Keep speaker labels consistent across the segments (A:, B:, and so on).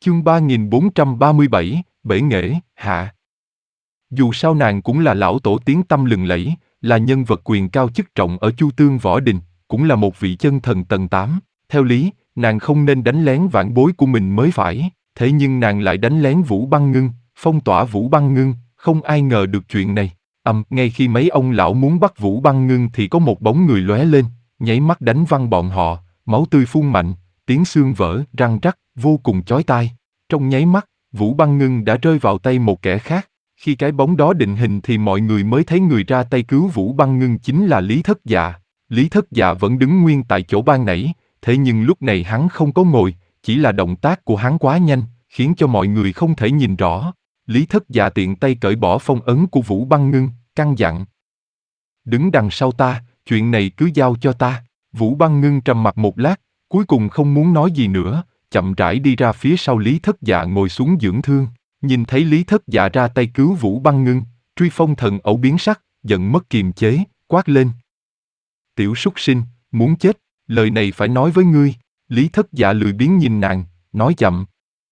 A: Chương 3437, Bể Nghệ, hạ. Dù sao nàng cũng là lão tổ tiếng tăm lừng lẫy, là nhân vật quyền cao chức trọng ở Chu Tương Võ Đình, cũng là một vị chân thần tầng 8. Theo lý, nàng không nên đánh lén vãn bối của mình mới phải, thế nhưng nàng lại đánh lén Vũ Băng Ngưng, phong tỏa Vũ Băng Ngưng, không ai ngờ được chuyện này. Ngay khi mấy ông lão muốn bắt Vũ Băng Ngưng thì có một bóng người lóe lên, nháy mắt đánh văng bọn họ, máu tươi phun mạnh, tiếng xương vỡ, răng rắc, vô cùng chói tai. Trong nháy mắt, Vũ Băng Ngưng đã rơi vào tay một kẻ khác. Khi cái bóng đó định hình thì mọi người mới thấy người ra tay cứu Vũ Băng Ngưng chính là Lý Thất Dạ. Lý Thất Dạ vẫn đứng nguyên tại chỗ ban nãy, thế nhưng lúc này hắn không có ngồi, chỉ là động tác của hắn quá nhanh, khiến cho mọi người không thể nhìn rõ. Lý Thất Dạ tiện tay cởi bỏ phong ấn của Vũ Băng Ngưng, căn dặn: "Đứng đằng sau ta, chuyện này cứ giao cho ta." Vũ Băng Ngưng trầm mặc một lát, cuối cùng không muốn nói gì nữa, chậm rãi đi ra phía sau Lý Thất Dạ ngồi xuống dưỡng thương. Nhìn thấy Lý Thất Dạ ra tay cứu Vũ Băng Ngưng, Truy Phong Thần Ẩu biến sắc, giận mất kiềm chế, quát lên: "Tiểu súc sinh, muốn chết, lời này phải nói với ngươi." Lý Thất Dạ lười biếng nhìn nàng, nói chậm: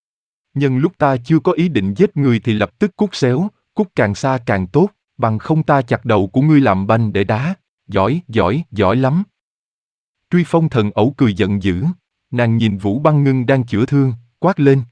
A: "Nhân lúc ta chưa có ý định giết người thì lập tức cút xéo, cút càng xa càng tốt, bằng không ta chặt đầu của ngươi làm banh để đá." "Giỏi, giỏi, giỏi lắm." Truy Phong Thần Ẩu cười giận dữ, nàng nhìn Vũ Băng Ngưng đang chữa thương, quát lên: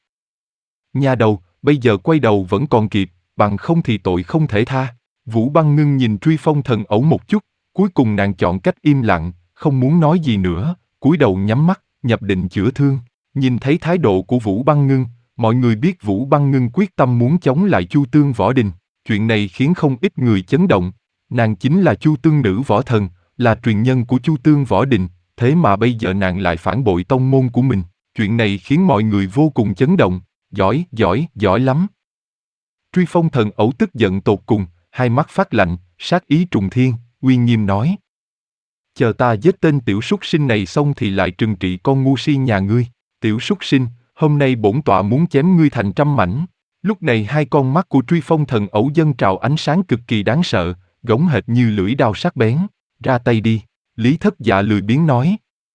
A: "Nha đầu, bây giờ quay đầu vẫn còn kịp, bằng không thì tội không thể tha." Vũ Băng Ngưng nhìn Truy Phong Thần Ẩu một chút, cuối cùng nàng chọn cách im lặng, không muốn nói gì nữa, cúi đầu nhắm mắt, nhập định chữa thương. Nhìn thấy thái độ của Vũ Băng Ngưng, mọi người biết Vũ Băng Ngưng quyết tâm muốn chống lại Chu Tương Võ Đình. Chuyện này khiến không ít người chấn động. Nàng chính là Chu Tương Nữ Võ Thần, là truyền nhân của Chu Tương Võ Đình, thế mà bây giờ nàng lại phản bội tông môn của mình. Chuyện này khiến mọi người vô cùng chấn động. "Giỏi, giỏi, giỏi lắm." Truy Phong Thần Ẩu tức giận tột cùng, hai mắt phát lạnh, sát ý trùng thiên, uy nghiêm nói: "Chờ ta giết tên tiểu súc sinh này xong thì lại trừng trị con ngu si nhà ngươi. Tiểu súc sinh, hôm nay bổn tọa muốn chém ngươi thành trăm mảnh." Lúc này hai con mắt của Truy Phong Thần Ẩu dâng trào ánh sáng cực kỳ đáng sợ, gống hệt như lưỡi đao sắc bén. "Ra tay đi." Lý Thất Dạ lười biếng nói: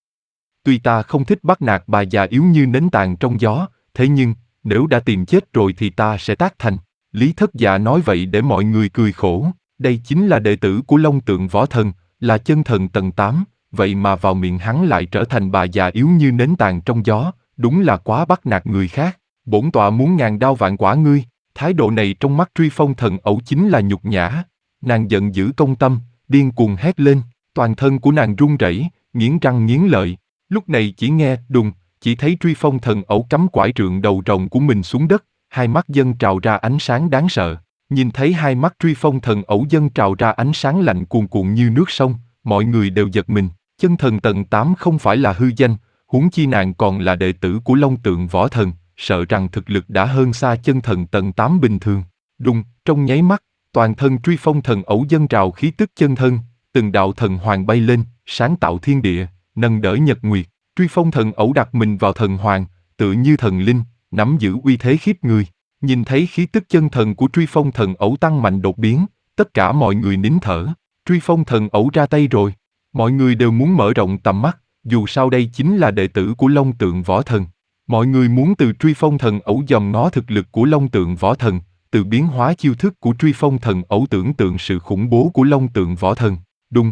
A: "Tuy ta không thích bắt nạt bà già yếu như nến tàn trong gió, thế nhưng, nếu đã tìm chết rồi thì ta sẽ tác thành." Lý Thất Dạ nói vậy để mọi người cười khổ, đây chính là đệ tử của Long Tượng Võ Thần, là chân thần tầng 8, vậy mà vào miệng hắn lại trở thành bà già yếu như nến tàn trong gió, đúng là quá bắt nạt người khác. "Bổn tọa muốn ngàn đao vạn quả ngươi." Thái độ này trong mắt Truy Phong Thần Ẩu chính là nhục nhã. Nàng giận dữ công tâm, điên cuồng hét lên, toàn thân của nàng run rẩy, nghiến răng nghiến lợi. Lúc này chỉ nghe đùng, chỉ thấy Truy Phong Thần Ẩu cắm quải trượng đầu rồng của mình xuống đất, hai mắt dâng trào ra ánh sáng đáng sợ. Nhìn thấy hai mắt Truy Phong Thần Ẩu dâng trào ra ánh sáng lạnh cuồn cuộn như nước sông, mọi người đều giật mình. Chân thần tầng 8 không phải là hư danh, huống chi nàng còn là đệ tử của Long Tượng Võ Thần, sợ rằng thực lực đã hơn xa chân thần tầng 8 bình thường. Đùng, trong nháy mắt, toàn thân Truy Phong Thần Ẩu dâng trào khí tức chân thân, từng đạo thần hoàng bay lên, sáng tạo thiên địa, nâng đỡ nhật nguyệt. Truy Phong Thần Ẩu đặt mình vào thần hoàng, tựa như thần linh, nắm giữ uy thế khiếp người. Nhìn thấy khí tức chân thần của Truy Phong Thần Ẩu tăng mạnh đột biến, tất cả mọi người nín thở. Truy Phong Thần Ẩu ra tay rồi. Mọi người đều muốn mở rộng tầm mắt, dù sao đây chính là đệ tử của Long Tượng Võ Thần. Mọi người muốn từ Truy Phong Thần Ẩu dòm ngó thực lực của Long Tượng Võ Thần, từ biến hóa chiêu thức của Truy Phong Thần Ẩu tưởng tượng sự khủng bố của Long Tượng Võ Thần. Đùng.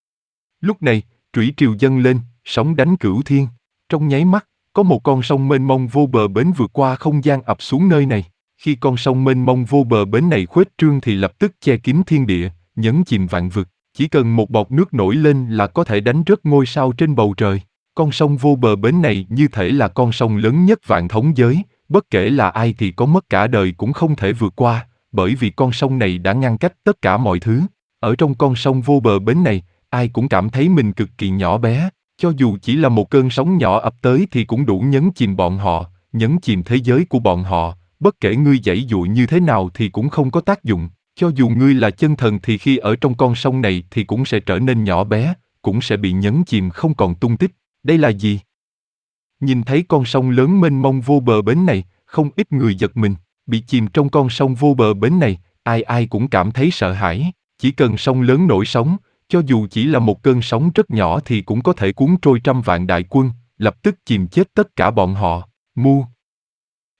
A: Lúc này, thủy triều dâng lên, sóng đánh cửu thiên. Trong nháy mắt, có một con sông mênh mông vô bờ bến vượt qua không gian ập xuống nơi này. Khi con sông mênh mông vô bờ bến này khuếch trương thì lập tức che kín thiên địa, nhấn chìm vạn vực. Chỉ cần một bọt nước nổi lên là có thể đánh rớt ngôi sao trên bầu trời. Con sông vô bờ bến này như thể là con sông lớn nhất vạn thống giới, bất kể là ai thì có mất cả đời cũng không thể vượt qua, bởi vì con sông này đã ngăn cách tất cả mọi thứ. Ở trong con sông vô bờ bến này, ai cũng cảm thấy mình cực kỳ nhỏ bé, cho dù chỉ là một cơn sóng nhỏ ập tới thì cũng đủ nhấn chìm bọn họ, nhấn chìm thế giới của bọn họ, bất kể ngươi giãy dụa như thế nào thì cũng không có tác dụng. Cho dù ngươi là chân thần thì khi ở trong con sông này thì cũng sẽ trở nên nhỏ bé, cũng sẽ bị nhấn chìm không còn tung tích. Đây là gì? Nhìn thấy con sông lớn mênh mông vô bờ bến này, không ít người giật mình, bị chìm trong con sông vô bờ bến này, ai ai cũng cảm thấy sợ hãi. Chỉ cần sông lớn nổi sóng, cho dù chỉ là một cơn sóng rất nhỏ thì cũng có thể cuốn trôi trăm vạn đại quân, lập tức chìm chết tất cả bọn họ. Mu.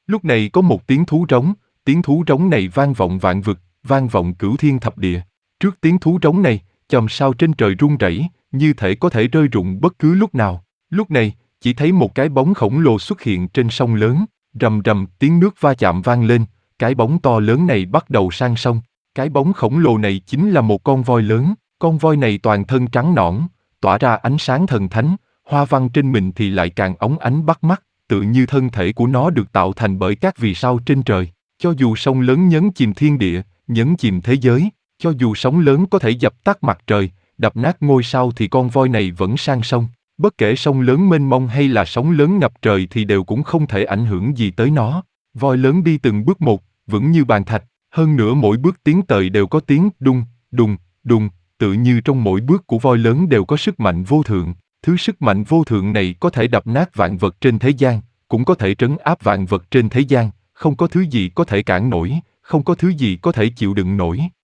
A: Lúc này có một tiếng thú rống này vang vọng vạn vực, vang vọng cửu thiên thập địa. Trước tiếng thú rống này, chòm sao trên trời rung rẩy, như thể có thể rơi rụng bất cứ lúc nào. Lúc này, chỉ thấy một cái bóng khổng lồ xuất hiện trên sông lớn, rầm rầm tiếng nước va chạm vang lên, cái bóng to lớn này bắt đầu sang sông. Cái bóng khổng lồ này chính là một con voi lớn, con voi này toàn thân trắng nõn, tỏa ra ánh sáng thần thánh, hoa văn trên mình thì lại càng óng ánh bắt mắt, tự như thân thể của nó được tạo thành bởi các vì sao trên trời. Cho dù sông lớn nhấn chìm thiên địa, nhấn chìm thế giới, cho dù sóng lớn có thể dập tắt mặt trời, đập nát ngôi sao thì con voi này vẫn sang sông. Bất kể sông lớn mênh mông hay là sóng lớn ngập trời thì đều cũng không thể ảnh hưởng gì tới nó. Voi lớn đi từng bước một, vững như bàn thạch, hơn nữa mỗi bước tiến tới đều có tiếng đùng, đùng, đùng, tự như trong mỗi bước của voi lớn đều có sức mạnh vô thượng. Thứ sức mạnh vô thượng này có thể đập nát vạn vật trên thế gian, cũng có thể trấn áp vạn vật trên thế gian, không có thứ gì có thể cản nổi, không có thứ gì có thể chịu đựng nổi.